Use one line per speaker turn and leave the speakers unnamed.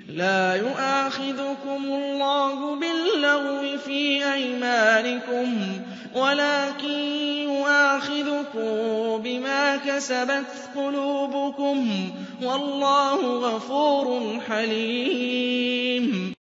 لَا يُؤَاخِذُكُمُ اللَّهُ بِاللَّغْوِ فِي أَيْمَانِكُمْ وَلَٰكِن يُؤَاخِذُكُم بِمَا كَسَبَتْ قُلُوبُكُمْ ۗ وَاللَّهُ غَفُورٌ حَلِيمٌ